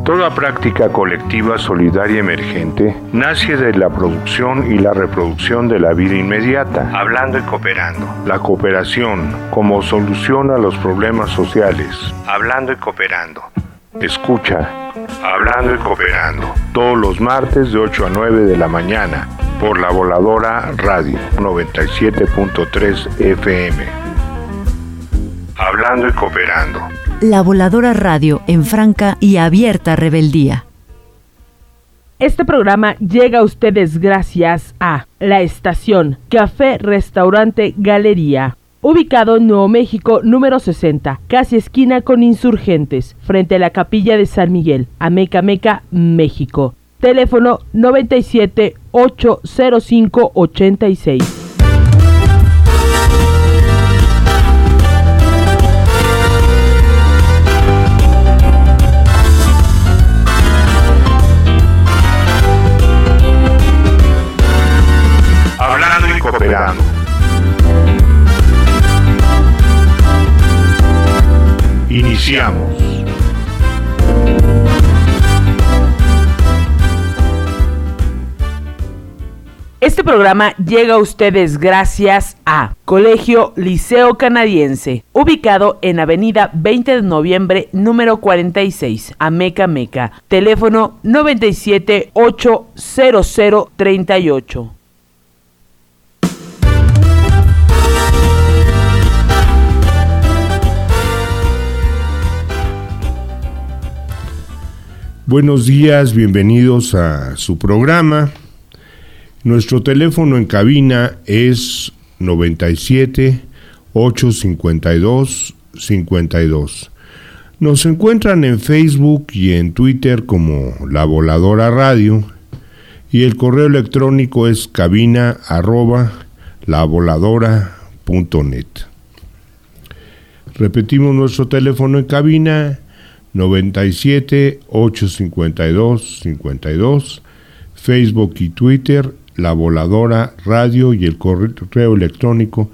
Toda práctica colectiva solidaria emergente nace de la producción y la reproducción de la vida inmediata, hablando y cooperando. La cooperación como solución a los problemas sociales, hablando y cooperando. Escucha, hablando y cooperando, todos los martes de 8 a 9 de la mañana, por La Voladora Radio 97.3 FM. Hablando y cooperando. La Voladora Radio en franca y abierta rebeldía. Este programa llega a ustedes gracias a La Estación, Café, Restaurante, Galería, ubicado en Nuevo México, número 60, casi esquina con Insurgentes, frente a la Capilla de San Miguel, Amecameca, México. Teléfono 97 805 86. Hablando y cooperando. Iniciamos. Este programa llega a ustedes gracias a Colegio Liceo Canadiense, ubicado en Avenida 20 de Noviembre, número 46, Amecameca. Teléfono 97 800 38. Buenos días, bienvenidos a su programa. Nuestro teléfono en cabina es 97 852 52. Nos encuentran en Facebook y en Twitter como La Voladora Radio y el correo electrónico es cabina@lavoladora.net. Repetimos nuestro teléfono en cabina 97 852 52, Facebook y Twitter La Voladora Radio y el correo electrónico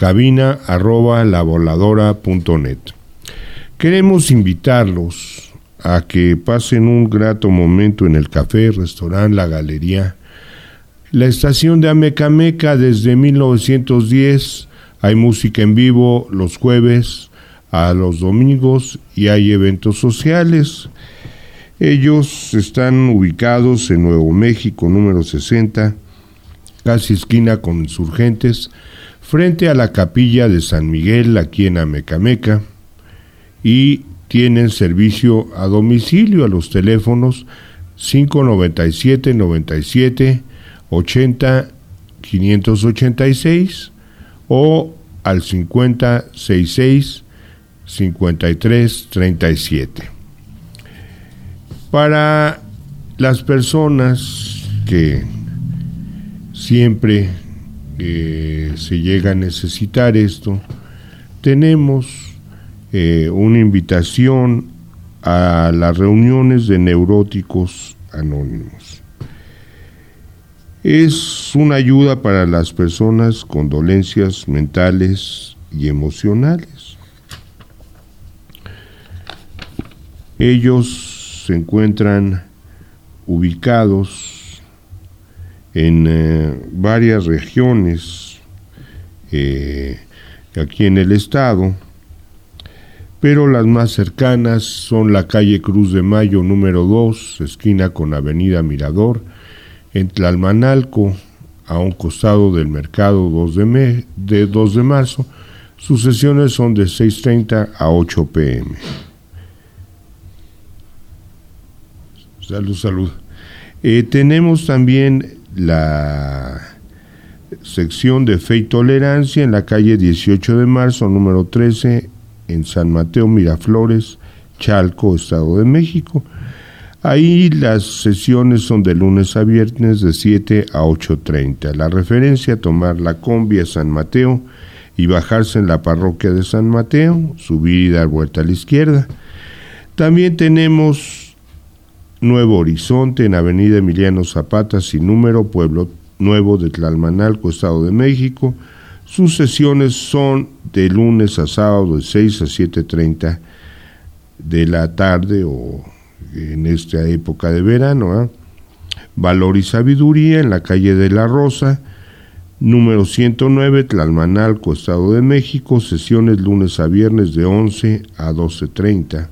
cabina@lavoladora.net. Queremos invitarlos a que pasen un grato momento en el café, restaurante, la galería. La estación de Amecameca desde 1910, hay música en vivo los jueves, a los domingos y hay eventos sociales. Ellos están ubicados en Nuevo México, número 60, casi esquina con Insurgentes, frente a la Capilla de San Miguel, aquí en Amecameca, y tienen servicio a domicilio a los teléfonos 597 97 80 586 o al 5066 5337. Para las personas que siempre se llega a necesitar esto, tenemos una invitación a las reuniones de neuróticos anónimos. Es una ayuda para las personas con dolencias mentales y emocionales. Ellos se encuentran ubicados en varias regiones aquí en el estado, pero las más cercanas son la calle Cruz de Mayo número 2, esquina con Avenida Mirador, en Tlalmanalco, a un costado del mercado 2 de marzo. Sus sesiones son de 6:30 a 8 p.m. Salud. Tenemos también la sección de Fe y Tolerancia en la calle 18 de marzo, número 13, en San Mateo Miraflores, Chalco, Estado de México. Ahí las sesiones son de lunes a viernes de 7 a 8:30. La referencia: tomar la combi a San Mateo y bajarse en la parroquia de San Mateo, subir y dar vuelta a la izquierda. También tenemos Nuevo Horizonte en Avenida Emiliano Zapata, sin número, Pueblo Nuevo de Tlalmanalco, Estado de México. Sus sesiones son de lunes a sábado de 6 a 7:30 de la tarde o en esta época de verano. Valor y Sabiduría, en la calle de la Rosa, número 109, Tlalmanalco, Estado de México, sesiones lunes a viernes de 11 a 12:30.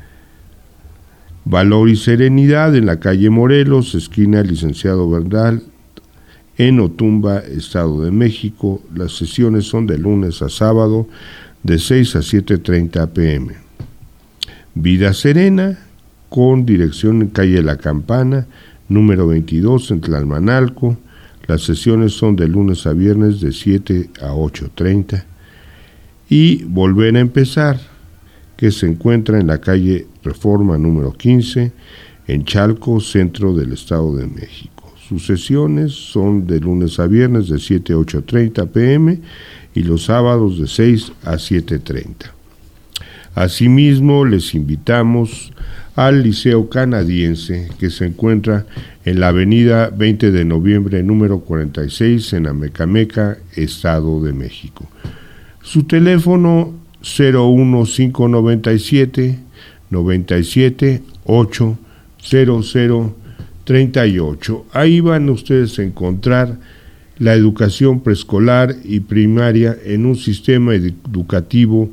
Valor y Serenidad, en la calle Morelos, esquina Licenciado Bernal, en Otumba, Estado de México. Las sesiones son de lunes a sábado, de 6 a 7:30 p.m. Vida Serena, con dirección en calle La Campana, número 22, en Tlalmanalco. Las sesiones son de lunes a viernes de 7 a 8:30. Y Volver a Empezar, que se encuentra en la calle Reforma número 15, en Chalco, centro del Estado de México. Sus sesiones son de lunes a viernes de 7 a 8:30 p.m. y los sábados de 6 a 7:30. Asimismo, les invitamos al Liceo Canadiense, que se encuentra en la avenida 20 de noviembre, número 46, en Amecameca, Estado de México. Su teléfono 01597 97 800 38. Ahí van ustedes a encontrar la educación preescolar y primaria en un sistema educativo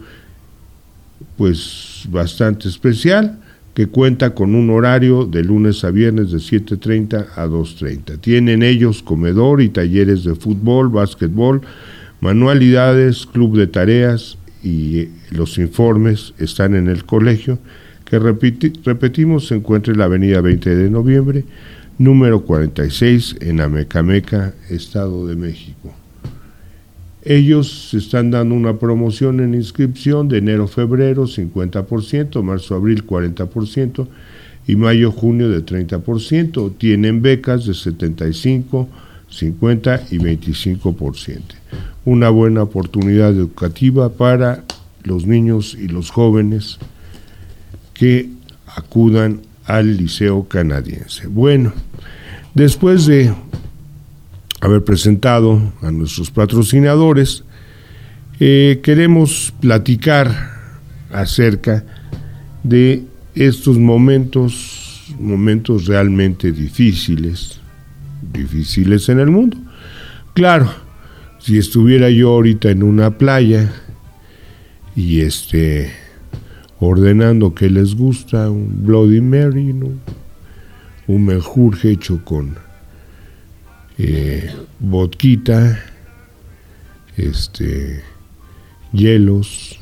pues bastante especial, que cuenta con un horario de lunes a viernes de 7:30 a 2:30. Tienen ellos comedor y talleres de fútbol, básquetbol, manualidades, club de tareas, y los informes están en el colegio, que repetimos, se encuentra en la avenida 20 de noviembre, número 46, en Amecameca, Estado de México. Ellos están dando una promoción en inscripción de enero-febrero 50%, marzo-abril 40% y mayo-junio de 30%. Tienen becas de 75%, 50% y 25%. Una buena oportunidad educativa para los niños y los jóvenes que acudan al Liceo Canadiense. Bueno, después de haber presentado a nuestros patrocinadores, queremos platicar acerca de estos momentos realmente difíciles en el mundo. Claro, si estuviera yo ahorita en una playa y ordenando que les gusta un Bloody Mary, ¿no? Un menjurje hecho con vodquita, hielos,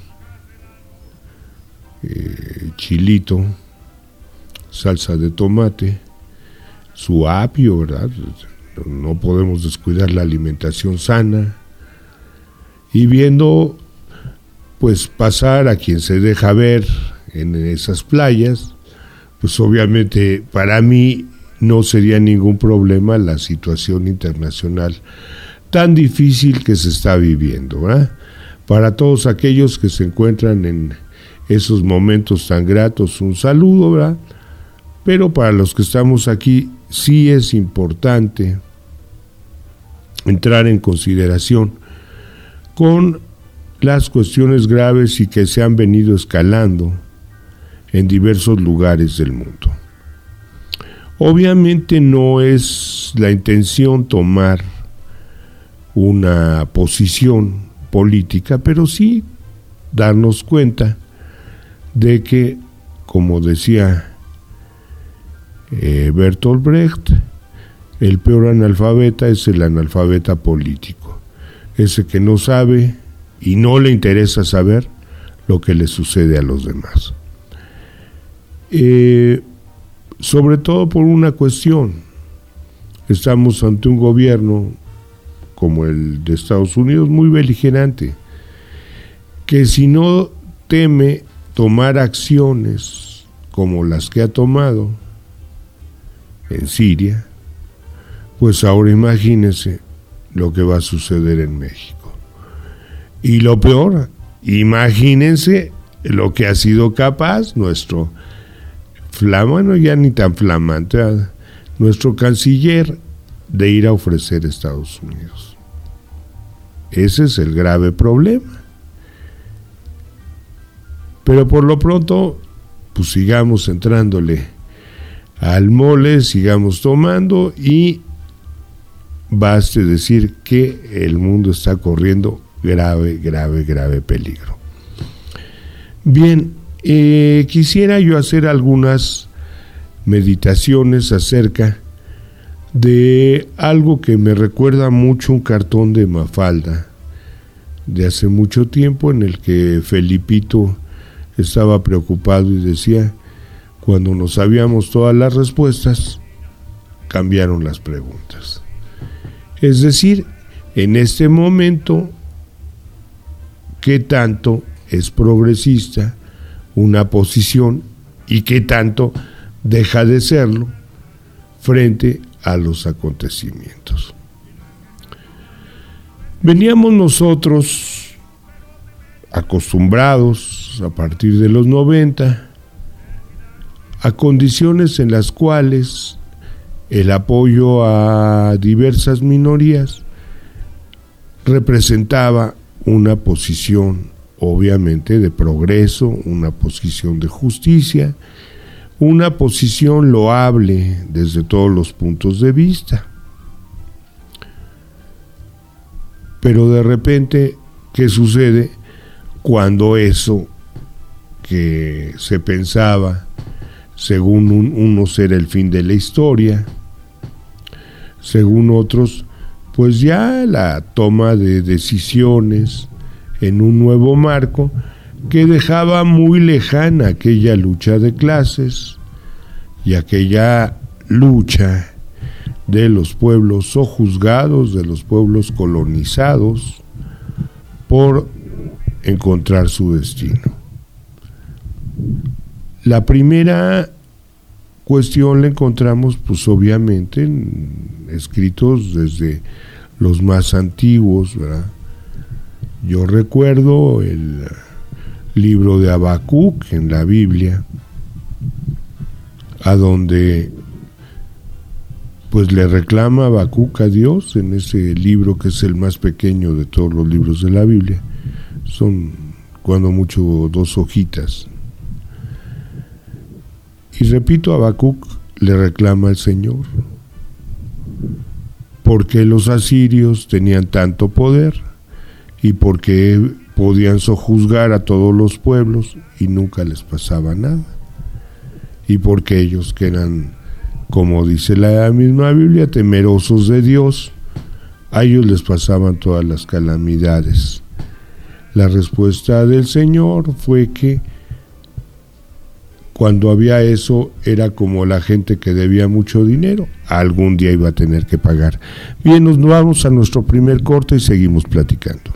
chilito, salsa de tomate, su apio, ¿verdad? No podemos descuidar la alimentación sana, y viendo pues pasar a quien se deja ver en esas playas, pues obviamente para mí no sería ningún problema la situación internacional tan difícil que se está viviendo, ¿verdad? Para todos aquellos que se encuentran en esos momentos tan gratos, un saludo, ¿verdad? Pero para los que estamos aquí, sí es importante entrar en consideración con las cuestiones graves y que se han venido escalando en diversos lugares del mundo. Obviamente no es la intención tomar una posición política, pero sí darnos cuenta de que, como decía Bertolt Brecht, el peor analfabeta es el analfabeta político, ese que no sabe y no le interesa saber lo que le sucede a los demás. Sobre todo por una cuestión, estamos ante un gobierno como el de Estados Unidos muy beligerante, que si no teme tomar acciones como las que ha tomado en Siria, pues ahora imagínense lo que va a suceder en México. Y lo peor, imagínense lo que ha sido capaz nuestro bueno, ya ni tan flamante, nuestro canciller, de ir a ofrecer a Estados Unidos. Ese es el grave problema. Pero por lo pronto, pues sigamos entrándole al mole, sigamos tomando y baste decir que el mundo está corriendo grave peligro. Bien, quisiera yo hacer algunas meditaciones acerca de algo que me recuerda mucho un cartón de Mafalda de hace mucho tiempo, en el que Felipito estaba preocupado y decía: cuando no sabíamos todas las respuestas, cambiaron las preguntas. Es decir, en este momento, ¿qué tanto es progresista una posición y qué tanto deja de serlo frente a los acontecimientos? Veníamos nosotros acostumbrados a partir de los 90 a condiciones en las cuales el apoyo a diversas minorías representaba una posición obviamente de progreso, una posición de justicia, una posición loable desde todos los puntos de vista. Pero de repente, ¿qué sucede cuando eso que se pensaba, según unos era el fin de la historia, según otros, pues ya la toma de decisiones en un nuevo marco que dejaba muy lejana aquella lucha de clases y aquella lucha de los pueblos sojuzgados, de los pueblos colonizados, por encontrar su destino? La primera cuestión la encontramos, pues obviamente, en escritos desde los más antiguos, ¿verdad? Yo recuerdo el libro de Habacuc en la Biblia, a donde pues le reclama Habacuc a Dios en ese libro, que es el más pequeño de todos los libros de la Biblia. Son cuando mucho 2 hojitas. Y repito, Habacuc le reclama al Señor: ¿por qué los asirios tenían tanto poder? ¿Y por qué podían sojuzgar a todos los pueblos y nunca les pasaba nada? ¿Y por qué ellos, que eran, como dice la misma Biblia, temerosos de Dios, a ellos les pasaban todas las calamidades? La respuesta del Señor fue que cuando había eso, era como la gente que debía mucho dinero, algún día iba a tener que pagar. Bien, nos vamos a nuestro primer corte y seguimos platicando.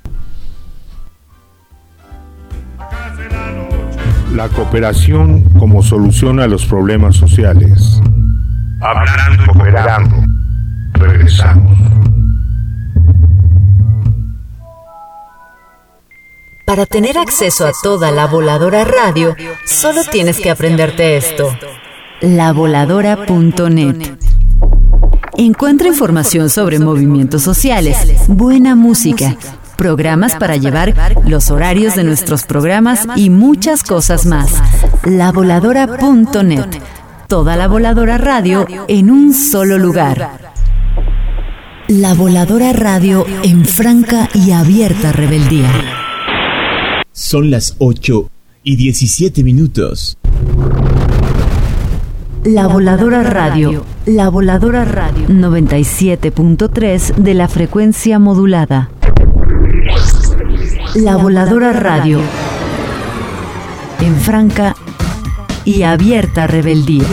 La cooperación como solución a los problemas sociales. Hablando y cooperando. Regresamos. Para tener acceso a toda La Voladora Radio, solo tienes que aprenderte esto. lavoladora.net. Encuentra información sobre movimientos sociales, buena música, programas para llevar, los horarios de nuestros programas y muchas cosas más. lavoladora.net. Toda La Voladora Radio en un solo lugar. La Voladora Radio en franca y abierta rebeldía. Son las 8:17. La Voladora Radio. La Voladora Radio. 97.3 de la frecuencia modulada. La Voladora Radio. En franca y abierta rebeldía.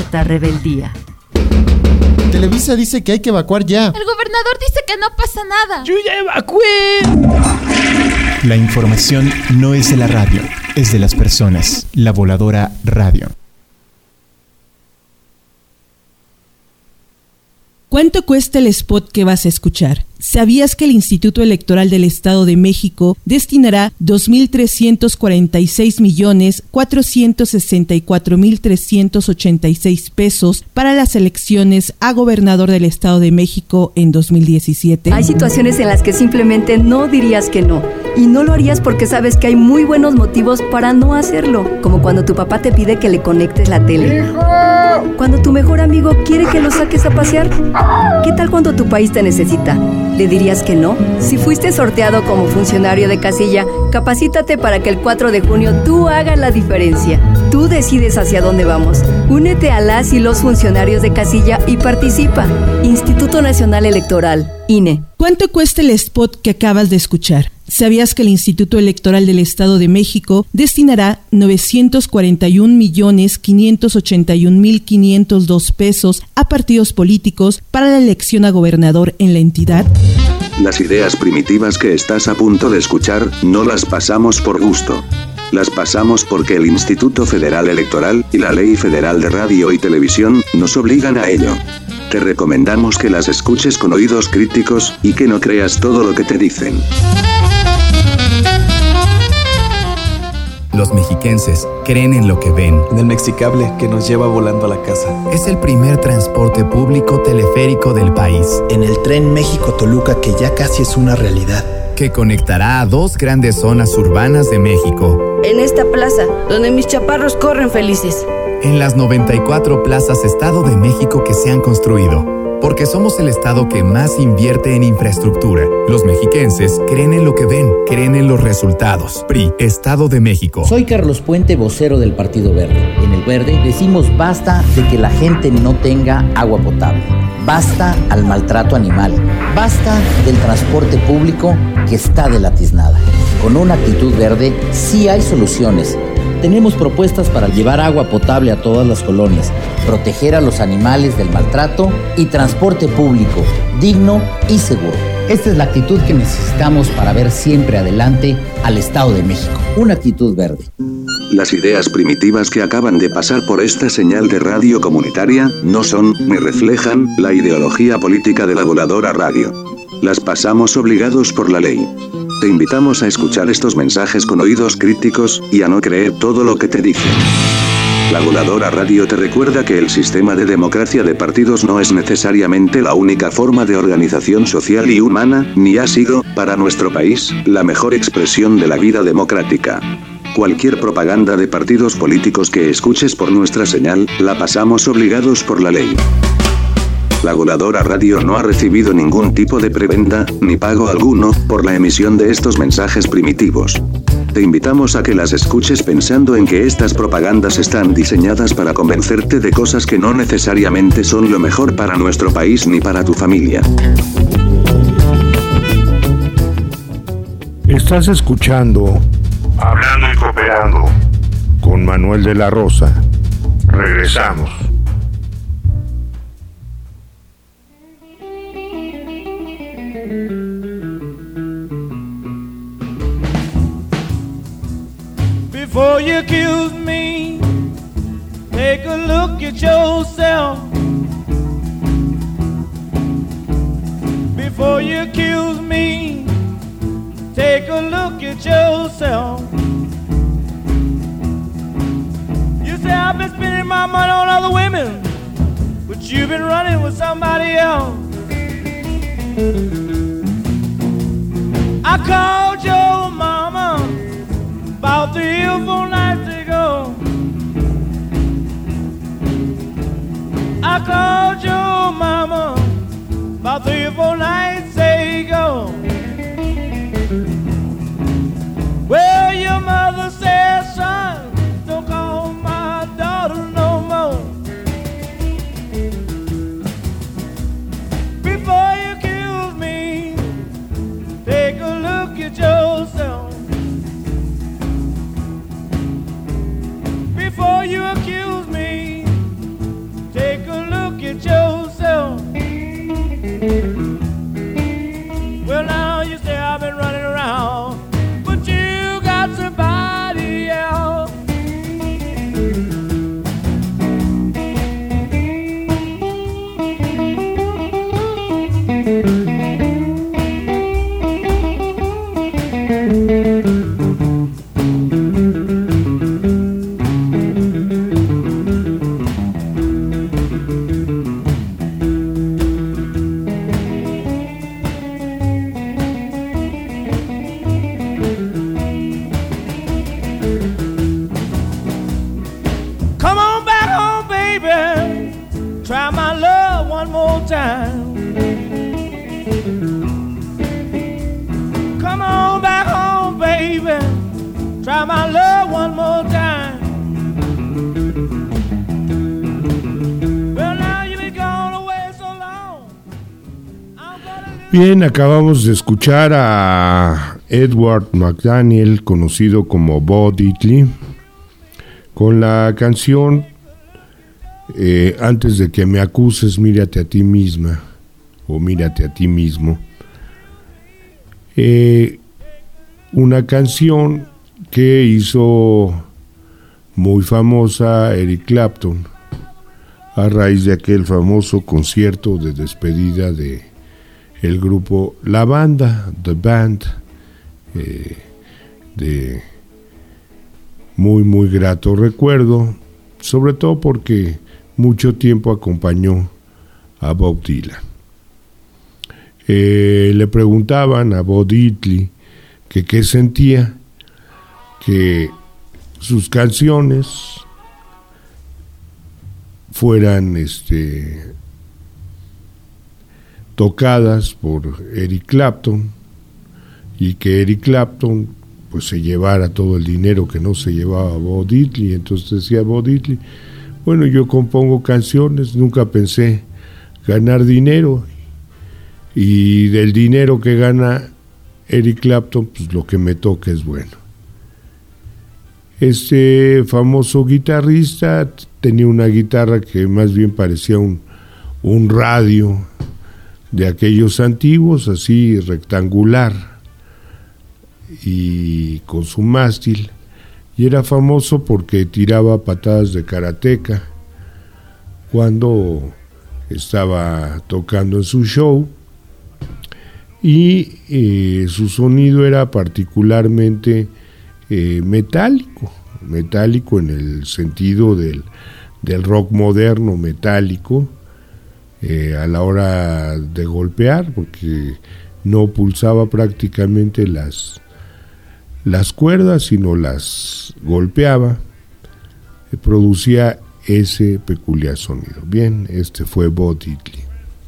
Televisa dice que hay que evacuar ya. El gobernador dice que no pasa nada. ¡Yo ya evacué! La información no es de la radio, es de las personas. La Voladora Radio. ¿Cuánto cuesta el spot que vas a escuchar? ¿Sabías que el Instituto Electoral del Estado de México destinará 2,364,464,386 pesos para las elecciones a gobernador del Estado de México en 2017? Hay situaciones en las que simplemente no dirías que no. Y no lo harías porque sabes que hay muy buenos motivos para no hacerlo. Como cuando tu papá te pide que le conectes la tele. ¡Hijo! amigo quiere que lo saques a pasear? ¿Qué tal cuando tu país te necesita? ¿Le dirías que no? Si fuiste sorteado como funcionario de casilla, capacítate para que el 4 de junio tú hagas la diferencia. Tú decides hacia dónde vamos. Únete a las y los funcionarios de casilla y participa. Instituto Nacional Electoral, INE. ¿Cuánto cuesta el spot que acabas de escuchar? ¿Sabías que el Instituto Electoral del Estado de México destinará 941,581,502 pesos a partidos políticos para la elección a gobernador en la entidad? Las ideas primitivas que estás a punto de escuchar, no las pasamos por gusto. Las pasamos porque el Instituto Federal Electoral y la Ley Federal de Radio y Televisión nos obligan a ello. Te recomendamos que las escuches con oídos críticos y que no creas todo lo que te dicen. Los mexiquenses creen en lo que ven. En el Mexicable que nos lleva volando a la casa. Es el primer transporte público teleférico del país. En el tren México-Toluca que ya casi es una realidad. Que conectará a 2 grandes zonas urbanas de México. En esta plaza, donde mis chaparros corren felices. En las 94 plazas Estado de México que se han construido. Porque somos el estado que más invierte en infraestructura. Los mexiquenses creen en lo que ven, creen en los resultados. PRI, Estado de México. Soy Carlos Puente, vocero del Partido Verde. En el Verde decimos basta de que la gente no tenga agua potable. Basta al maltrato animal. Basta del transporte público que está de la tiznada. Con una actitud verde sí hay soluciones. Tenemos propuestas para llevar agua potable a todas las colonias, proteger a los animales del maltrato y transporte público digno y seguro. Esta es la actitud que necesitamos para ver siempre adelante al Estado de México. Una actitud verde. Las ideas primitivas que acaban de pasar por esta señal de radio comunitaria no son ni reflejan la ideología política de la Voladora Radio. Las pasamos obligados por la ley. Te invitamos a escuchar estos mensajes con oídos críticos y a no creer todo lo que te dicen. La Voladora Radio te recuerda que el sistema de democracia de partidos no es necesariamente la única forma de organización social y humana, ni ha sido, para nuestro país, la mejor expresión de la vida democrática. Cualquier propaganda de partidos políticos que escuches por nuestra señal, la pasamos obligados por la ley. La Voladora Radio no ha recibido ningún tipo de preventa, ni pago alguno, por la emisión de estos mensajes primitivos. Te invitamos a que las escuches pensando en que estas propagandas están diseñadas para convencerte de cosas que no necesariamente son lo mejor para nuestro país ni para tu familia. Estás escuchando Hablando y Cooperando con Manuel de la Rosa. Regresamos. Before you accuse me, take a look at yourself. Before you accuse me, take a look at yourself. You say I've been spending my money on other women, but you've been running with somebody else. I called your mama about 3 or 4 nights ago. I called your mama about 3 or 4 nights ago. Well, your mother said, son, don't call my daughter no more. Before you accuse me, take a look at yourself. Before you accuse me, take a look at yourself. time. Come on back home, baby. Try my love one more time. Well, now you been gone away so long. Bien, acabamos de escuchar a Edward McDaniel, conocido como Bo Diddley, con la canción Antes de que me acuses, mírate a ti misma o mírate a ti mismo. Una canción que hizo muy famosa Eric Clapton a raíz de aquel famoso concierto de despedida de el grupo La Banda, The Band, de muy grato recuerdo, sobre todo porque mucho tiempo acompañó a Bob Dylan. Le preguntaban a Bo Diddley que qué sentía que sus canciones fueran tocadas por Eric Clapton y que Eric Clapton pues se llevara todo el dinero que no se llevaba Bo Diddley. Entonces decía Bo Diddley, bueno, yo compongo canciones, nunca pensé ganar dinero, y del dinero que gana Eric Clapton, pues lo que me toca es bueno. Este famoso guitarrista tenía una guitarra que más bien parecía un radio de aquellos antiguos, así rectangular y con su mástil, y era famoso porque tiraba patadas de karateca cuando estaba tocando en su show, y su sonido era particularmente metálico en el sentido del rock moderno metálico, a la hora de golpear, porque no pulsaba prácticamente las cuerdas, sino las golpeaba, producía ese peculiar sonido. Bien, este fue Bo Diddley.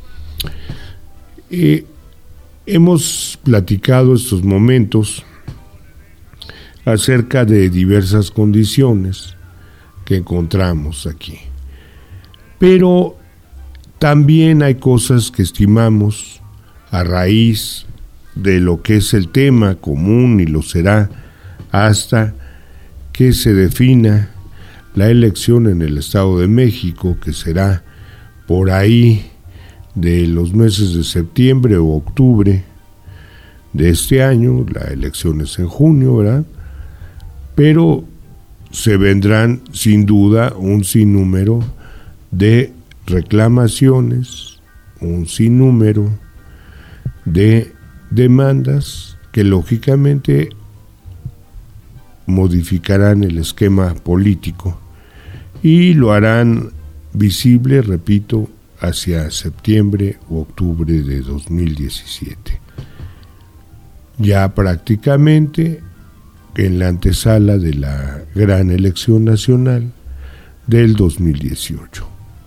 Hemos platicado estos momentos acerca de diversas condiciones que encontramos aquí, pero también hay cosas que estimamos a raíz de lo que es el tema común, y lo será hasta que se defina la elección en el Estado de México, que será por ahí de los meses de septiembre o octubre de este año. La elección es en junio, ¿verdad? Pero se vendrán sin duda un sinnúmero de reclamaciones, un sinnúmero de demandas que lógicamente modificarán el esquema político y lo harán visible, repito, hacia septiembre u octubre de 2017. Ya prácticamente en la antesala de la gran elección nacional del 2018.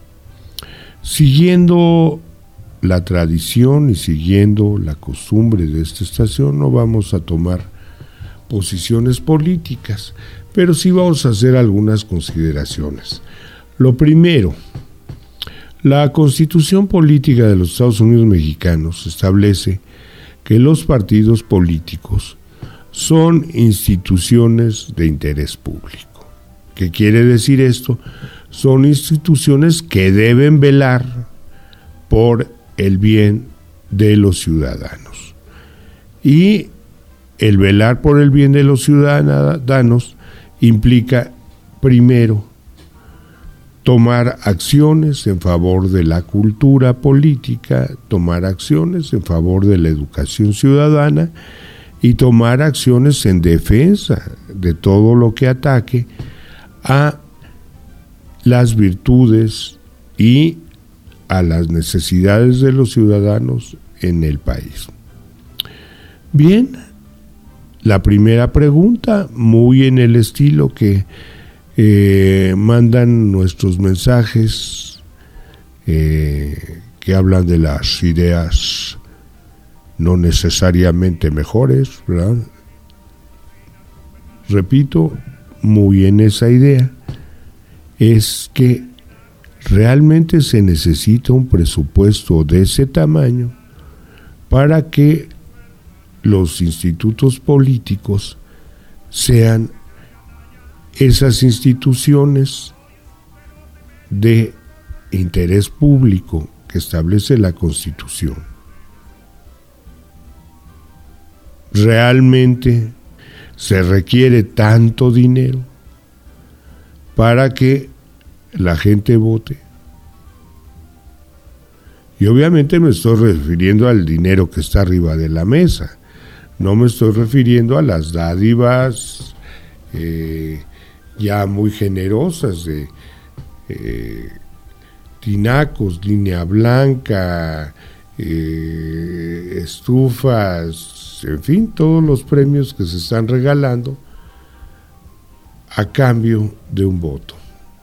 Siguiendo la tradición y siguiendo la costumbre de esta estación, no vamos a tomar posiciones políticas, pero sí vamos a hacer algunas consideraciones. Lo primero, la Constitución Política de los Estados Unidos Mexicanos establece que los partidos políticos son instituciones de interés público. ¿Qué quiere decir esto? Son instituciones que deben velar por el bien de los ciudadanos. Y el velar por el bien de los ciudadanos implica, primero, tomar acciones en favor de la cultura política, tomar acciones en favor de la educación ciudadana y tomar acciones en defensa de todo lo que ataque a las virtudes y a las necesidades de los ciudadanos en el país. Bien, la primera pregunta, muy en el estilo que mandan nuestros mensajes que hablan de las ideas no necesariamente mejores, ¿verdad? Repito, muy en esa idea, es que realmente se necesita un presupuesto de ese tamaño para que los institutos políticos sean esas instituciones de interés público que establece la Constitución. Realmente se requiere tanto dinero para que la gente vote. Y obviamente me estoy refiriendo al dinero que está arriba de la mesa. No me estoy refiriendo a las dádivas ya muy generosas de tinacos, línea blanca, estufas, en fin, todos los premios que se están regalando a cambio de un voto.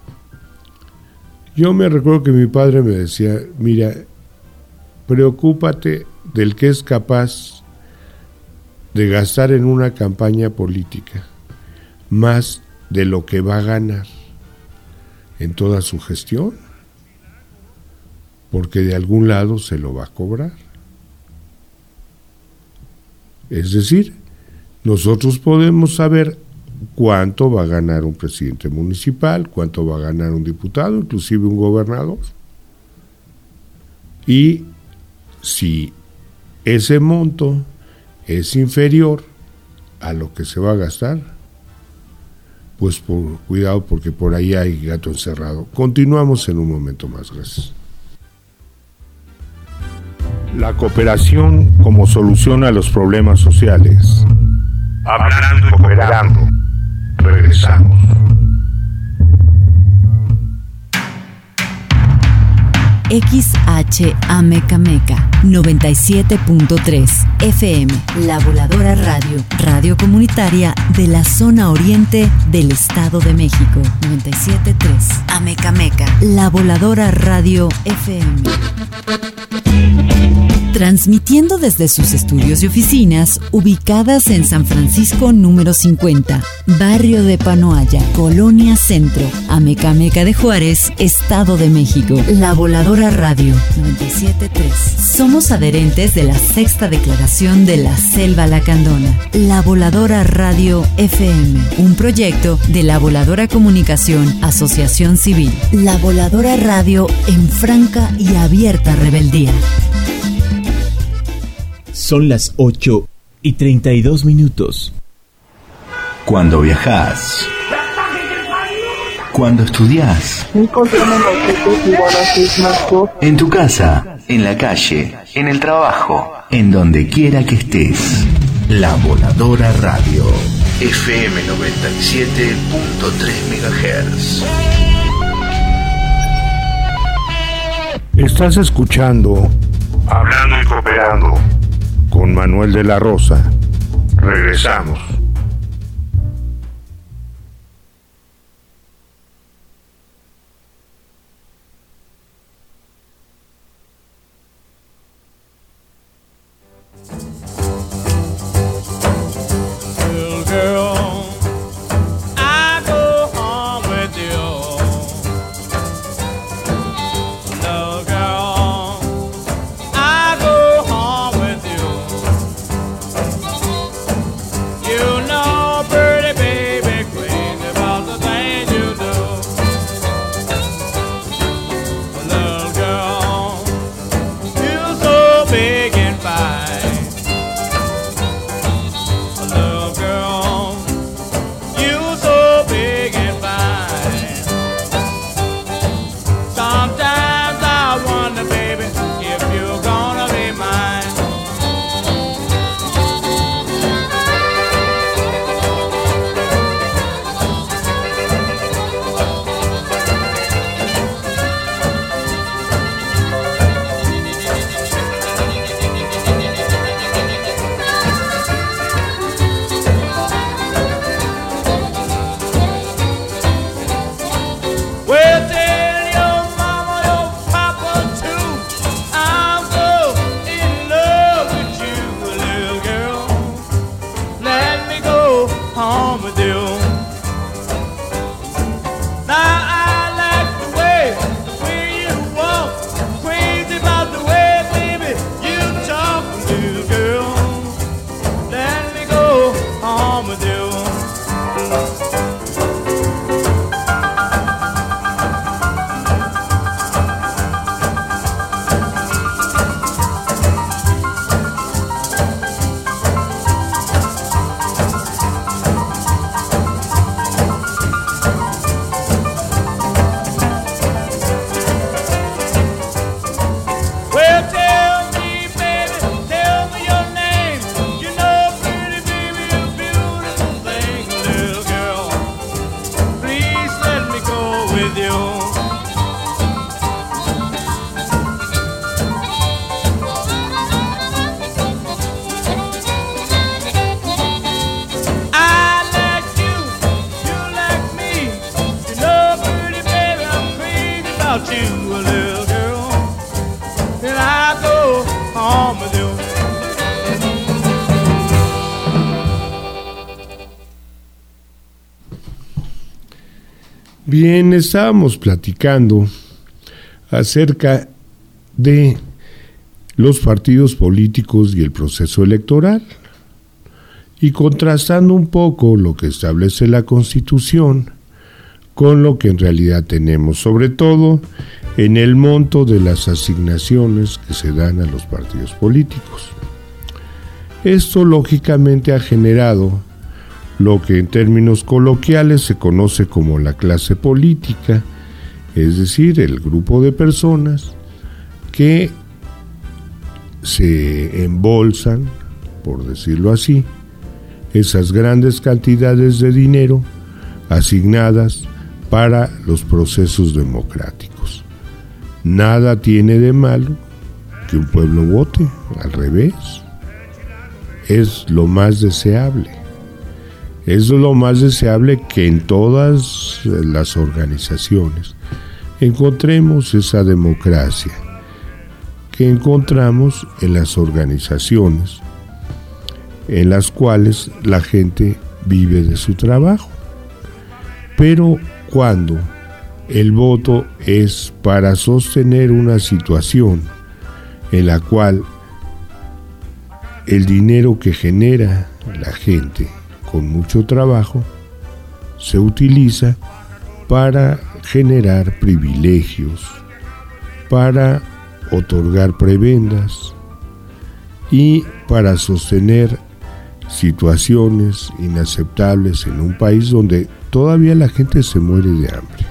Yo me recuerdo que mi padre me decía, mira, preocúpate del que es capaz de gastar en una campaña política más de lo que va a ganar en toda su gestión, porque de algún lado se lo va a cobrar. Es decir, nosotros podemos saber cuánto va a ganar un presidente municipal, cuánto va a ganar un diputado, inclusive un gobernador. Y si ese monto es inferior a lo que se va a gastar, pues cuidado, porque por ahí hay gato encerrado. Continuamos en un momento más, gracias. La cooperación como solución a los problemas sociales. Hablando y cooperando. Regresamos. XHAMECAMECA 97.3 FM, La Voladora Radio, radio comunitaria de la zona oriente del Estado de México. 97.3 AMECAMECA, La Voladora Radio FM. Transmitiendo desde sus estudios y oficinas ubicadas en San Francisco número 50, barrio de Panoaya, Colonia Centro, Amecameca de Juárez, Estado de México. La Voladora Radio 97.3. Somos adherentes de la Sexta Declaración de la Selva Lacandona. La Voladora Radio FM, un proyecto de La Voladora Comunicación, Asociación Civil. La Voladora Radio en franca y abierta rebeldía. Son las 8:32. Cuando viajas, cuando estudias, en tu casa, en la calle, en el trabajo, en donde quiera que estés. La Voladora Radio, FM 97.3 MHz. Estás escuchando Hablando y Cooperando con Manuel de la Rosa. Regresamos. You you, little girl, and I go home with you. Bien, estábamos platicando acerca de los partidos políticos y el proceso electoral y contrastando un poco lo que establece la Constitución con lo que en realidad tenemos, sobre todo en el monto de las asignaciones que se dan a los partidos políticos. Esto lógicamente ha generado lo que en términos coloquiales se conoce como la clase política, es decir, el grupo de personas que se embolsan, por decirlo así, esas grandes cantidades de dinero asignadas para los procesos democráticos. Nada tiene de malo que un pueblo vote, al revés, es lo más deseable. Es lo más deseable que en todas las organizaciones encontremos esa democracia que encontramos en las organizaciones en las cuales la gente vive de su trabajo. Pero cuando el voto es para sostener una situación en la cual el dinero que genera la gente con mucho trabajo se utiliza para generar privilegios, para otorgar prebendas y para sostener situaciones inaceptables en un país donde todavía la gente se muere de hambre.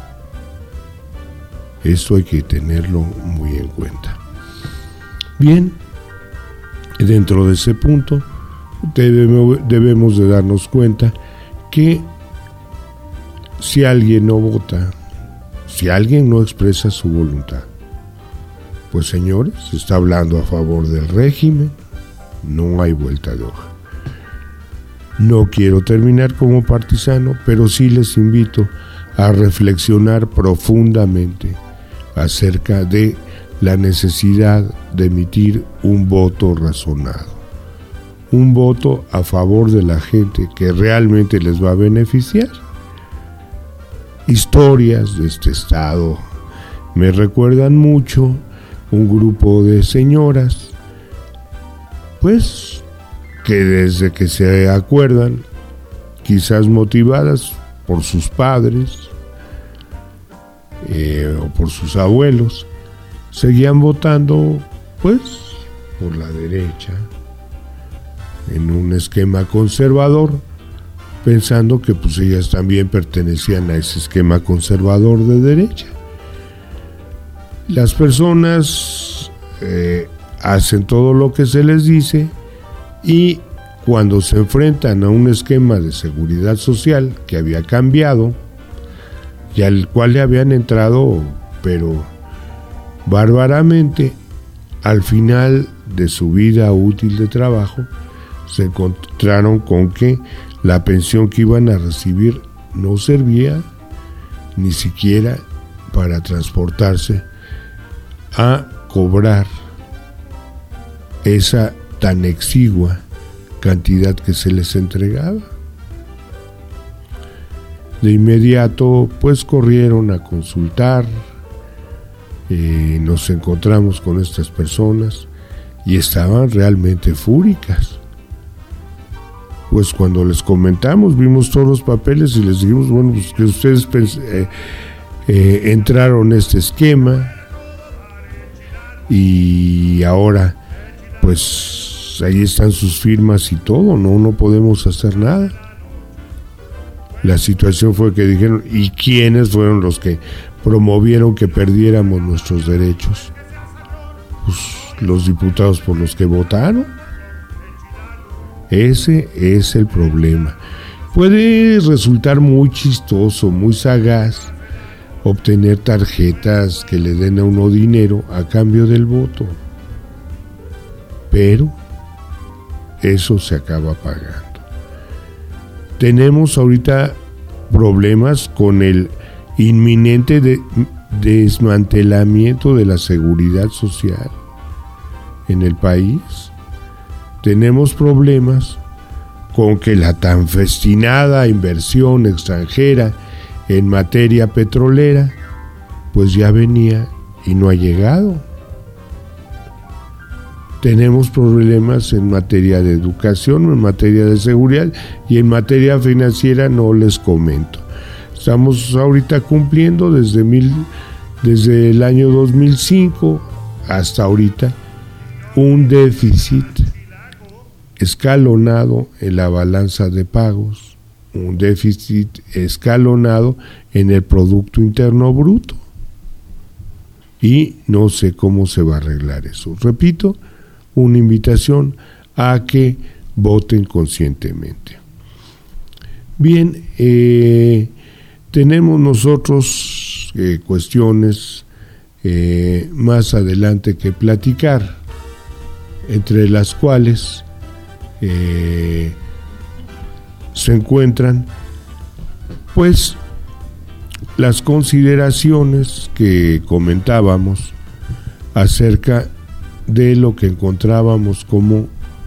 Esto hay que tenerlo muy en cuenta. Bien, dentro de ese punto debemos de darnos cuenta que si alguien no vota, si alguien no expresa su voluntad, pues señores, se está hablando a favor del régimen, no hay vuelta de hoja. No quiero terminar como partisano, pero sí les invito a reflexionar profundamente acerca de la necesidad de emitir un voto razonado, un voto a favor de la gente que realmente les va a beneficiar. Historias de este estado me recuerdan mucho un grupo de señoras, pues, que desde que se acuerdan, quizás motivadas por sus padres o por sus abuelos, seguían votando, pues, por la derecha, en un esquema conservador, pensando que pues ellas también pertenecían a ese esquema conservador de derecha. Las personas hacen todo lo que se les dice y cuando se enfrentan a un esquema de seguridad social que había cambiado y al cual le habían entrado, pero bárbaramente, al final de su vida útil de trabajo, se encontraron con que la pensión que iban a recibir no servía ni siquiera para transportarse a cobrar esa tan exigua cantidad que se les entregaba. De inmediato, pues corrieron a consultar, nos encontramos con estas personas y estaban realmente fúricas. Pues cuando les comentamos, vimos todos los papeles y les dijimos, bueno, pues que ustedes entraron en este esquema y ahora pues ahí están sus firmas y todo, no podemos hacer nada. La situación fue que dijeron, ¿y quiénes fueron los que promovieron que perdiéramos nuestros derechos? Pues los diputados por los que votaron. Ese es el problema. Puede resultar muy chistoso, muy sagaz obtener tarjetas que le den a uno dinero a cambio del voto, pero eso se acaba pagando. Tenemos ahorita problemas con el inminente desmantelamiento de la seguridad social en el país. Tenemos problemas con que la tan festinada inversión extranjera en materia petrolera pues ya venía y no ha llegado. Tenemos problemas en materia de educación, en materia de seguridad y en materia financiera no les comento. Estamos ahorita cumpliendo desde el año 2005 hasta ahorita un déficit escalonado en la balanza de pagos, un déficit escalonado en el Producto Interno Bruto. Y no sé cómo se va a arreglar eso. Repito, una invitación a que voten conscientemente. Bien, tenemos nosotros cuestiones más adelante que platicar, entre las cuales se encuentran pues las consideraciones que comentábamos acerca de lo que encontrábamos como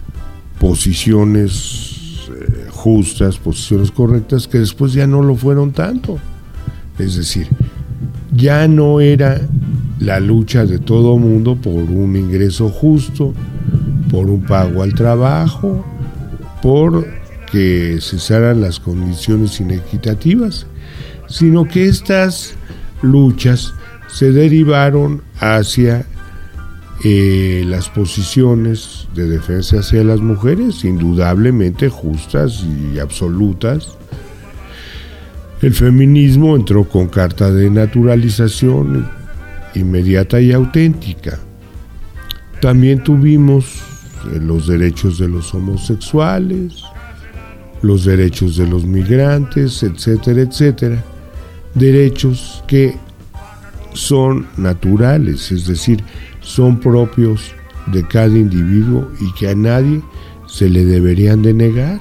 posiciones justas, posiciones correctas, que después ya no lo fueron tanto. Es decir, ya no era la lucha de todo mundo por un ingreso justo, por un pago al trabajo, por que cesaran las condiciones inequitativas, sino que estas luchas se derivaron hacia las posiciones de defensa hacia las mujeres, indudablemente justas y absolutas. El feminismo entró con carta de naturalización inmediata y auténtica. También tuvimos los derechos de los homosexuales, los derechos de los migrantes, etcétera, etcétera. Derechos que son naturales, es decir, son propios de cada individuo y que a nadie se le deberían de negar.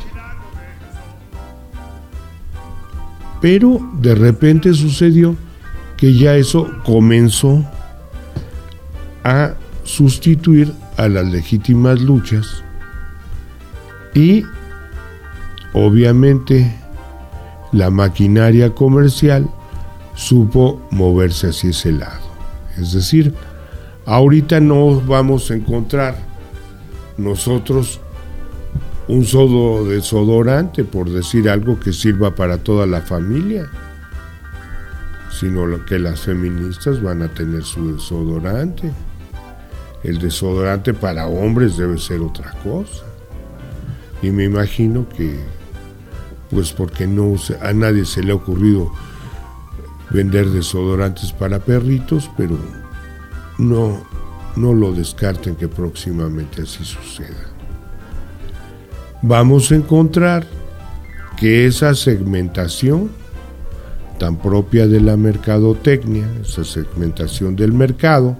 Pero de repente sucedió que ya eso comenzó a sustituir a las legítimas luchas y obviamente la maquinaria comercial supo moverse hacia ese lado. Es decir, ahorita no vamos a encontrar nosotros un desodorante, por decir algo, que sirva para toda la familia, sino que las feministas van a tener su desodorante. El desodorante para hombres debe ser otra cosa. Y me imagino que, pues porque a nadie se le ha ocurrido vender desodorantes para perritos, pero no lo descarten que próximamente así suceda. Vamos a encontrar que esa segmentación tan propia de la mercadotecnia, esa segmentación del mercado,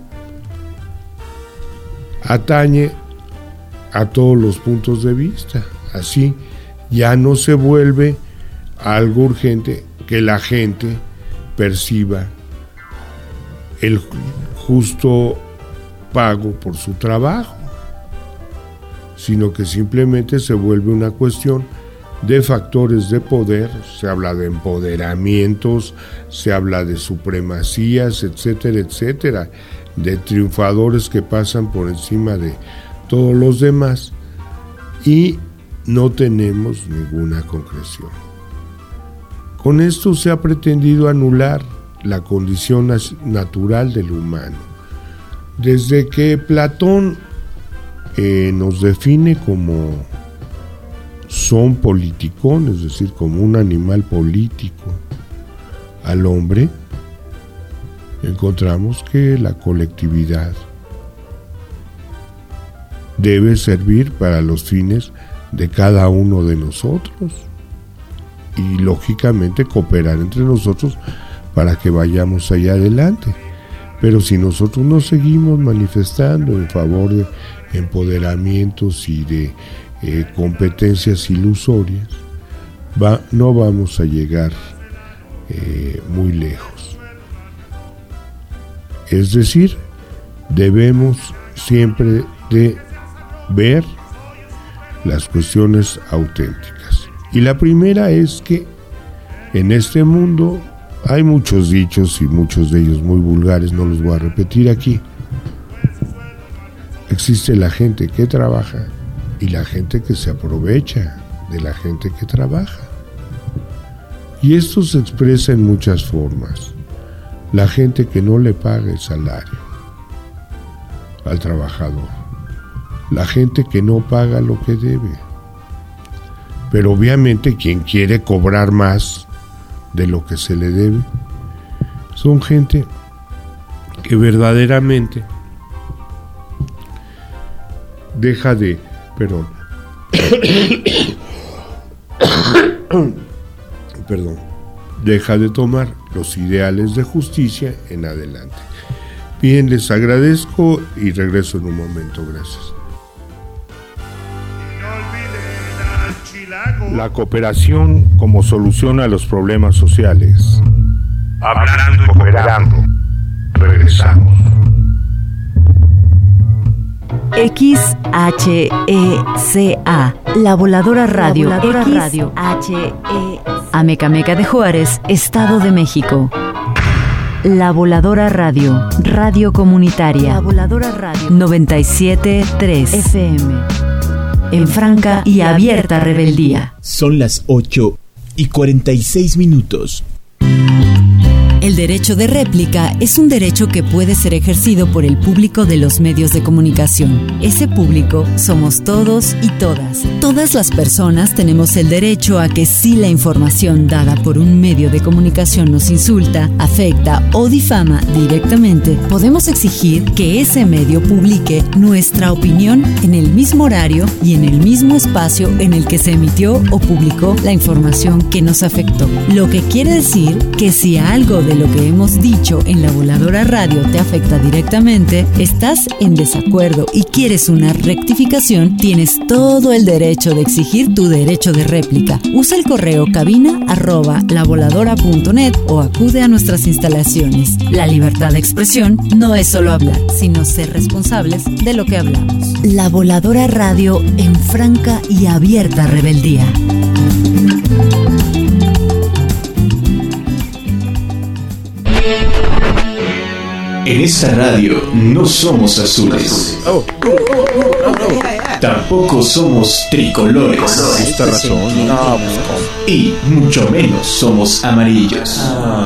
atañe a todos los puntos de vista. Así ya no se vuelve algo urgente que la gente perciba el justo pago por su trabajo, sino que simplemente se vuelve una cuestión de factores de poder. Se habla de empoderamientos, se habla de supremacías, etcétera, etcétera, de triunfadores que pasan por encima de todos los demás y no tenemos ninguna concreción. Con esto se ha pretendido anular la condición natural del humano. Desde que Platón nos define como son politicón, es decir, como un animal político al hombre, encontramos que la colectividad debe servir para los fines de cada uno de nosotros y lógicamente cooperar entre nosotros para que vayamos allá adelante. Pero si nosotros nos seguimos manifestando en favor de empoderamientos y de competencias ilusorias, no vamos a llegar muy lejos. Es decir, debemos siempre de ver las cuestiones auténticas. Y la primera es que en este mundo hay muchos dichos y muchos de ellos muy vulgares, no los voy a repetir aquí. Existe la gente que trabaja y la gente que se aprovecha de la gente que trabaja. Y esto se expresa en muchas formas. La gente que no le paga el salario al trabajador. La gente que no paga lo que debe. Pero obviamente quien quiere cobrar más de lo que se le debe son gente que verdaderamente deja de, deja de tomar los ideales de justicia en adelante. Bien, les agradezco y regreso en un momento. Gracias. La cooperación como solución a los problemas sociales. Hablando y cooperando. Regresamos. XHECA, La Voladora Radio. Amecameca de Juárez, Estado de México. La Voladora Radio, radio comunitaria. La Voladora Radio 97.3 FM. En franca y abierta rebeldía. Son las 8:46. El derecho de réplica es un derecho que puede ser ejercido por el público de los medios de comunicación. Ese público somos todos y todas. Todas las personas tenemos el derecho a que si la información dada por un medio de comunicación nos insulta, afecta o difama directamente, podemos exigir que ese medio publique nuestra opinión en el mismo horario y en el mismo espacio en el que se emitió o publicó la información que nos afectó. Lo que quiere decir que si algo de lo que hemos dicho en La Voladora Radio te afecta directamente, estás en desacuerdo y quieres una rectificación, tienes todo el derecho de exigir tu derecho de réplica. Usa el correo cabina@lavoladora.net o acude a nuestras instalaciones. La libertad de expresión no es solo hablar, sino ser responsables de lo que hablamos. La Voladora Radio en franca y abierta rebeldía. En esta radio no somos azules. Tampoco somos tricolores. Esta razón. Y mucho menos somos amarillos.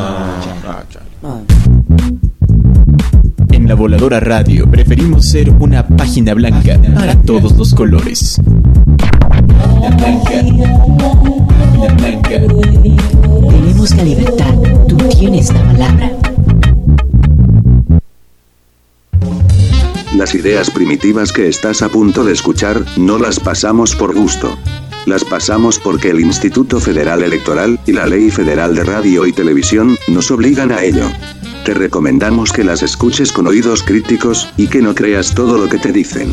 En La Voladora Radio preferimos ser una página blanca para todos los colores. La blanca. La blanca. Tenemos la libertad. Tú tienes la palabra. Las ideas primitivas que estás a punto de escuchar, no las pasamos por gusto. Las pasamos porque el Instituto Federal Electoral y la Ley Federal de Radio y Televisión nos obligan a ello. Te recomendamos que las escuches con oídos críticos y que no creas todo lo que te dicen.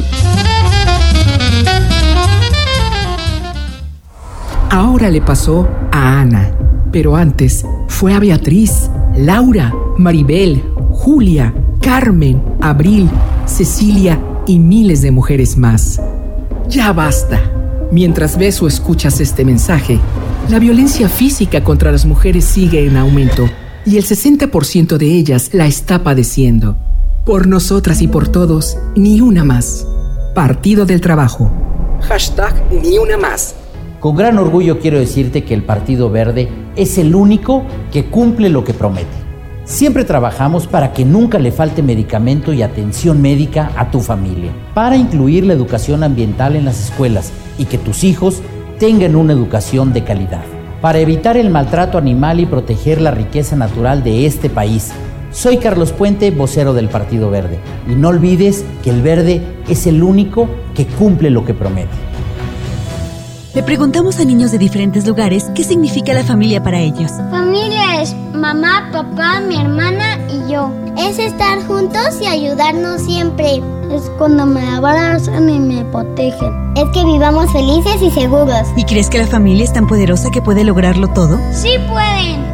Ahora le pasó a Ana, pero antes fue a Beatriz, Laura, Maribel, Julia, Carmen, Abril, Cecilia y miles de mujeres más. Ya basta. Mientras ves o escuchas este mensaje, la violencia física contra las mujeres sigue en aumento y el 60% de ellas la está padeciendo. Por nosotras y por todos, ni una más. Partido del Trabajo. #ni una más. Con gran orgullo quiero decirte que el Partido Verde es el único que cumple lo que promete. Siempre trabajamos para que nunca le falte medicamento y atención médica a tu familia, para incluir la educación ambiental en las escuelas y que tus hijos tengan una educación de calidad, para evitar el maltrato animal y proteger la riqueza natural de este país. Soy Carlos Puente, vocero del Partido Verde, y no olvides que el verde es el único que cumple lo que promete. Le preguntamos a niños de diferentes lugares qué significa la familia para ellos. Familia es mamá, papá, mi hermana y yo. Es estar juntos y ayudarnos siempre. Es cuando me abrazan y me protegen. Es que vivamos felices y seguros. ¿Y crees que la familia es tan poderosa que puede lograrlo todo? ¡Sí pueden!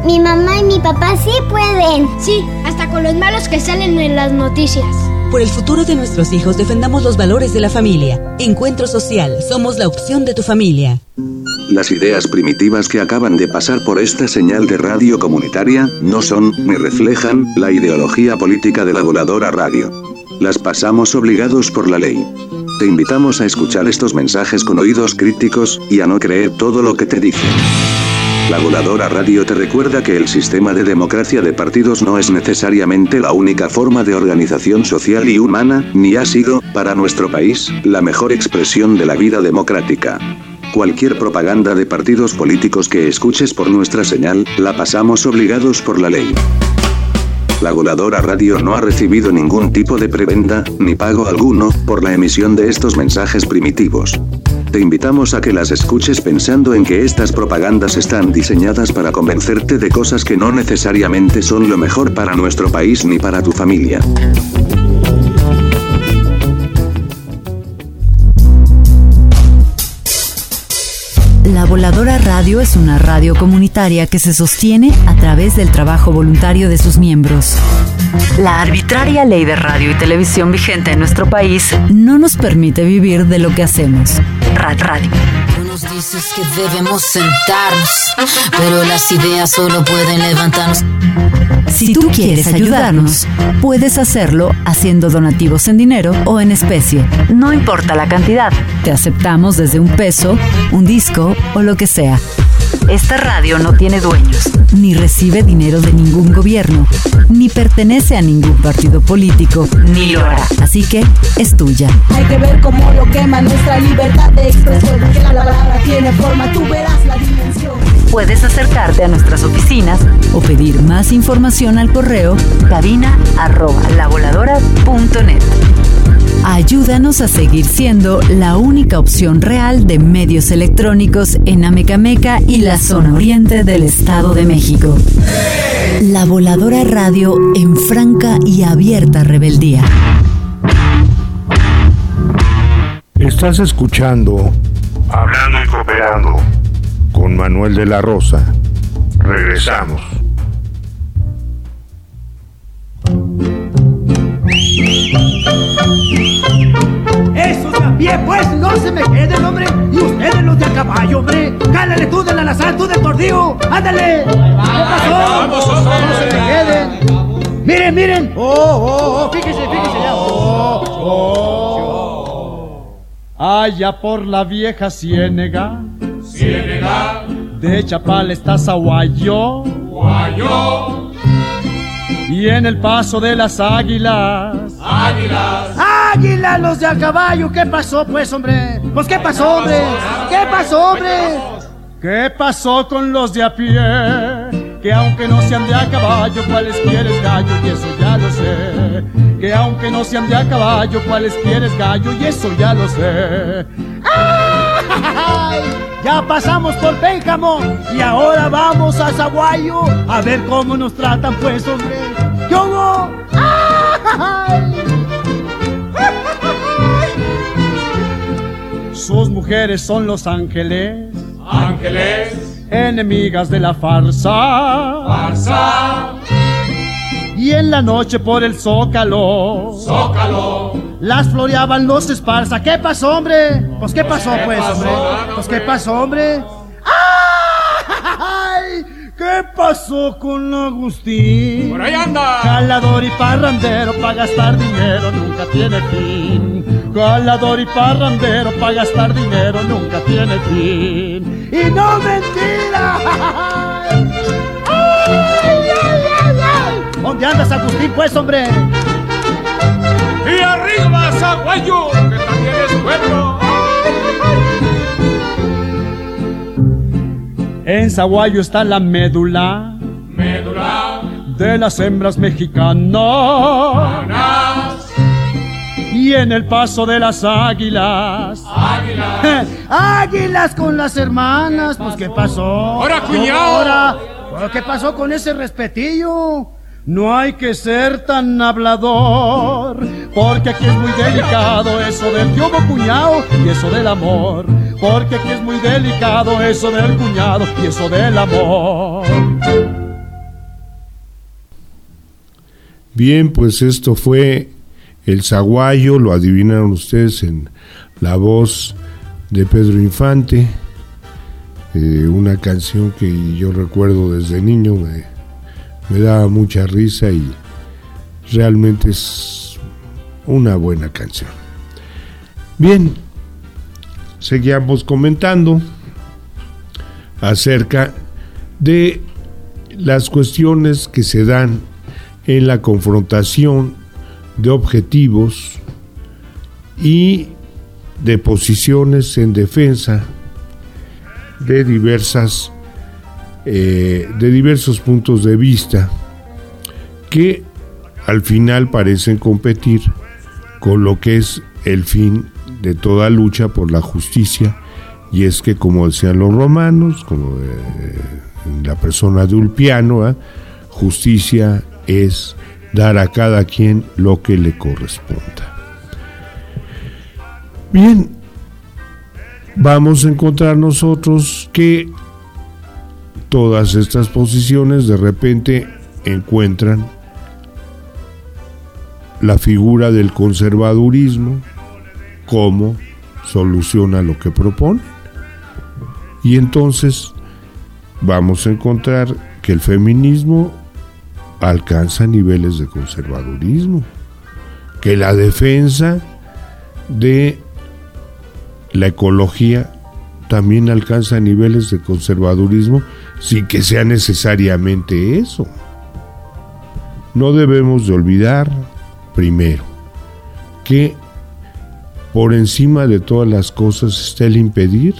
Mi mamá y mi papá sí pueden. Sí, hasta con los malos que salen en las noticias. Por el futuro de nuestros hijos defendamos los valores de la familia. Encuentro Social, somos la opción de tu familia. Las ideas primitivas que acaban de pasar por esta señal de radio comunitaria no son ni reflejan la ideología política de la Voladora Radio. Las pasamos obligados por la ley. Te invitamos a escuchar estos mensajes con oídos críticos y a no creer todo lo que te dicen. La Voladora Radio te recuerda que el sistema de democracia de partidos no es necesariamente la única forma de organización social y humana, ni ha sido, para nuestro país, la mejor expresión de la vida democrática. Cualquier propaganda de partidos políticos que escuches por nuestra señal, la pasamos obligados por la ley. La Voladora Radio no ha recibido ningún tipo de prebenda, ni pago alguno, por la emisión de estos mensajes primitivos. Te invitamos a que las escuches pensando en que estas propagandas están diseñadas para convencerte de cosas que no necesariamente son lo mejor para nuestro país ni para tu familia. La Voladora Radio es una radio comunitaria que se sostiene a través del trabajo voluntario de sus miembros. La arbitraria ley de radio y televisión vigente en nuestro país no nos permite vivir de lo que hacemos. Radio. Tú nos dices que debemos sentarnos, pero las ideas solo pueden levantarnos. Si tú quieres ayudarnos, puedes hacerlo haciendo donativos en dinero o en especie. No importa la cantidad. Te aceptamos desde $1, un disco o lo que sea. Esta radio no tiene dueños, ni recibe dinero de ningún gobierno, ni pertenece a ningún partido político, ni lo hará. Así que es tuya. Hay que ver cómo lo quema nuestra libertad de expresión, que la palabra tiene forma, tú verás la dimensión. Puedes acercarte a nuestras oficinas o pedir más información al correo cabina@lavoladora.net. Ayúdanos a seguir siendo la única opción real de medios electrónicos en Amecameca y la zona oriente del Estado de México. La Voladora Radio en franca y abierta rebeldía. Estás escuchando Hablando y Cooperando con Manuel de la Rosa. Regresamos. Esos de a pie, pues, no se me queden, hombre. Y ustedes los de a caballo, hombre. Cálale tú del alazán, tú del tordillo. ¡Ándale! ¿Qué pasó? Vamos, no se me queden. Miren, miren. Fíjese ya. Allá por la vieja ciénega, de Chapala está Zaguayo, y en el paso de las águilas. ¡Águilas, los de a caballo! ¿Qué pasó, pues, hombre? Pues, ¿qué pasó, hombre? ¿Qué pasó, hombre? ¿Qué pasó con los de a pie? Que aunque no sean de a caballo, ¿cuáles quieres, gallo? Y eso ya lo sé. Que aunque no sean de a caballo, ¿cuáles quieres, gallo? Y eso ya lo sé. ¡Ay! Ya pasamos por Pénjamo y ahora vamos a Zaguayo a ver cómo nos tratan, pues, hombre. ¿Qué hubo? ¡Ay! Sus mujeres son los ángeles, enemigas de la farsa. Y en la noche por el Zócalo, las floreaban los Esparza. ¿Qué pasó, hombre? Pues, ¿qué pasó, pues, hombre? Pues, ¿qué pasó, hombre? ¡Ay! ¿Qué pasó con Agustín? Por ahí anda. Jalador y parrandero pa' gastar dinero nunca tiene fin. Jalador y parrandero pa' gastar dinero nunca tiene fin. ¡Y no mentira! ¿Dónde andas, Agustín, pues, hombre? Y arriba, Zaguayo, que también es pueblo. En Zaguayo está la médula de las hembras mexicanas. Y en el paso de las águilas. ¡Águilas con las hermanas! Pues, ¿qué pasó? ¡Ahora, cuñado! ¿Qué pasó con ese respetillo? No hay que ser tan hablador, porque aquí es muy delicado eso del yo cuñado y eso del amor. Porque aquí es muy delicado eso del cuñado y eso del amor. Bien, pues esto fue El Zaguayo, lo adivinaron ustedes en la voz de Pedro Infante, una canción que yo recuerdo desde niño, me daba mucha risa y realmente es una buena canción. Bien, seguíamos comentando acerca de las cuestiones que se dan en la confrontación de objetivos y de posiciones en defensa de diversos puntos de vista que al final parecen competir con lo que es el fin de toda lucha por la justicia, y es que, como decían los romanos, como en la persona de Ulpiano, justicia es dar a cada quien lo que le corresponda. Bien, vamos a encontrar nosotros que todas estas posiciones de repente encuentran la figura del conservadurismo como solución a lo que proponen. Y entonces vamos a encontrar que el feminismo alcanza niveles de conservadurismo, que la defensa de la ecología también alcanza niveles de conservadurismo, sin que sea necesariamente eso. No debemos de olvidar, primero, que por encima de todas las cosas está el impedir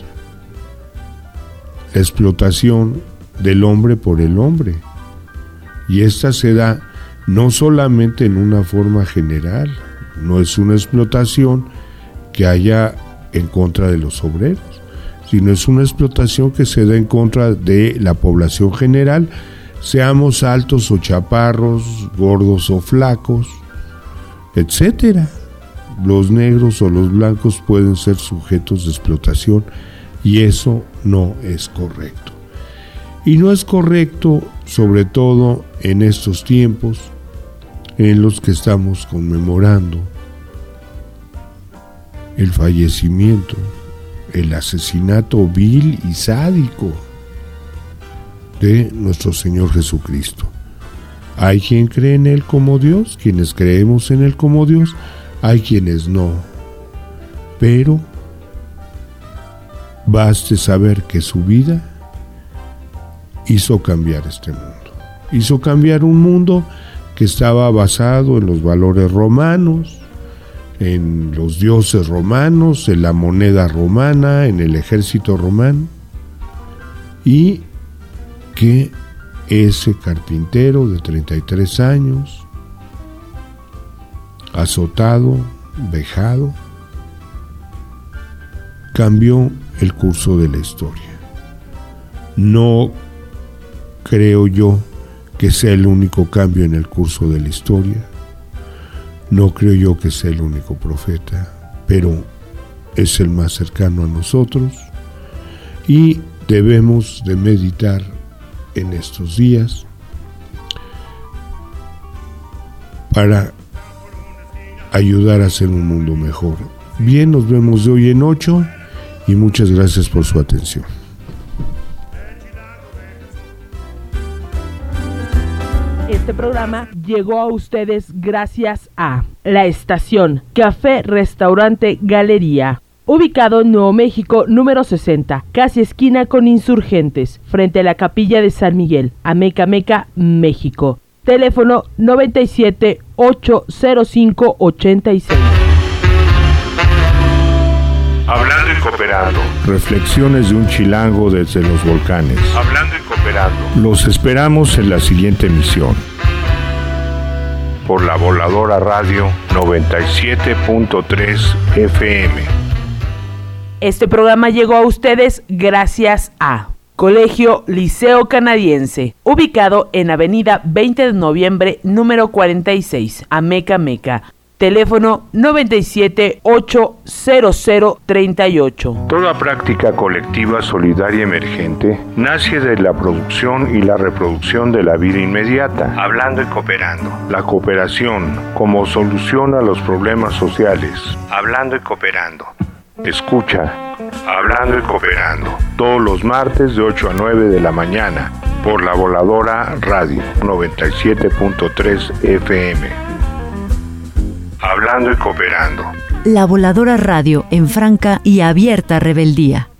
la explotación del hombre por el hombre, y esta se da no solamente en una forma general, no es una explotación que haya en contra de los obreros, sino es una explotación que se da en contra de la población general, seamos altos o chaparros, gordos o flacos, etcétera. Los negros o los blancos pueden ser sujetos de explotación, y eso no es correcto. Y no es correcto, sobre todo en estos tiempos en los que estamos conmemorando el fallecimiento, el asesinato vil y sádico de nuestro Señor Jesucristo. Hay quien cree en Él como Dios, quienes creemos en Él como Dios, hay quienes no, pero baste saber que su vida hizo cambiar este mundo, hizo cambiar un mundo que estaba basado en los valores romanos, en los dioses romanos, en la moneda romana, en el ejército romano, y que ese carpintero de 33 años, azotado, vejado, cambió el curso de la historia. No creo yo que sea el único cambio en el curso de la historia, no creo yo que sea el único profeta, pero es el más cercano a nosotros, y debemos de meditar en estos días para ayudar a hacer un mundo mejor. Bien, nos vemos de hoy en 8 y muchas gracias por su atención. Este programa llegó a ustedes gracias a La Estación, Café Restaurante Galería, ubicado en Nuevo México, número 60, casi esquina con Insurgentes, frente a la Capilla de San Miguel, Amecameca, México. Teléfono 97-805-86. Hablando y cooperando. Reflexiones de un chilango desde los volcanes. Hablando y cooperando. Los esperamos en la siguiente emisión. Por la Voladora Radio 97.3 FM. Este programa llegó a ustedes gracias a Colegio Liceo Canadiense, ubicado en Avenida 20 de Noviembre, número 46, Amecameca. teléfono 97-80038. Toda práctica colectiva, solidaria, emergente, nace de la producción y la reproducción de la vida inmediata, hablando y cooperando. La cooperación como solución a los problemas sociales, hablando y cooperando. Escucha, Hablando y Cooperando, todos los martes de 8 a 9 de la mañana, por La Voladora Radio 97.3 FM. Hablando y Cooperando. La Voladora Radio en franca y abierta rebeldía.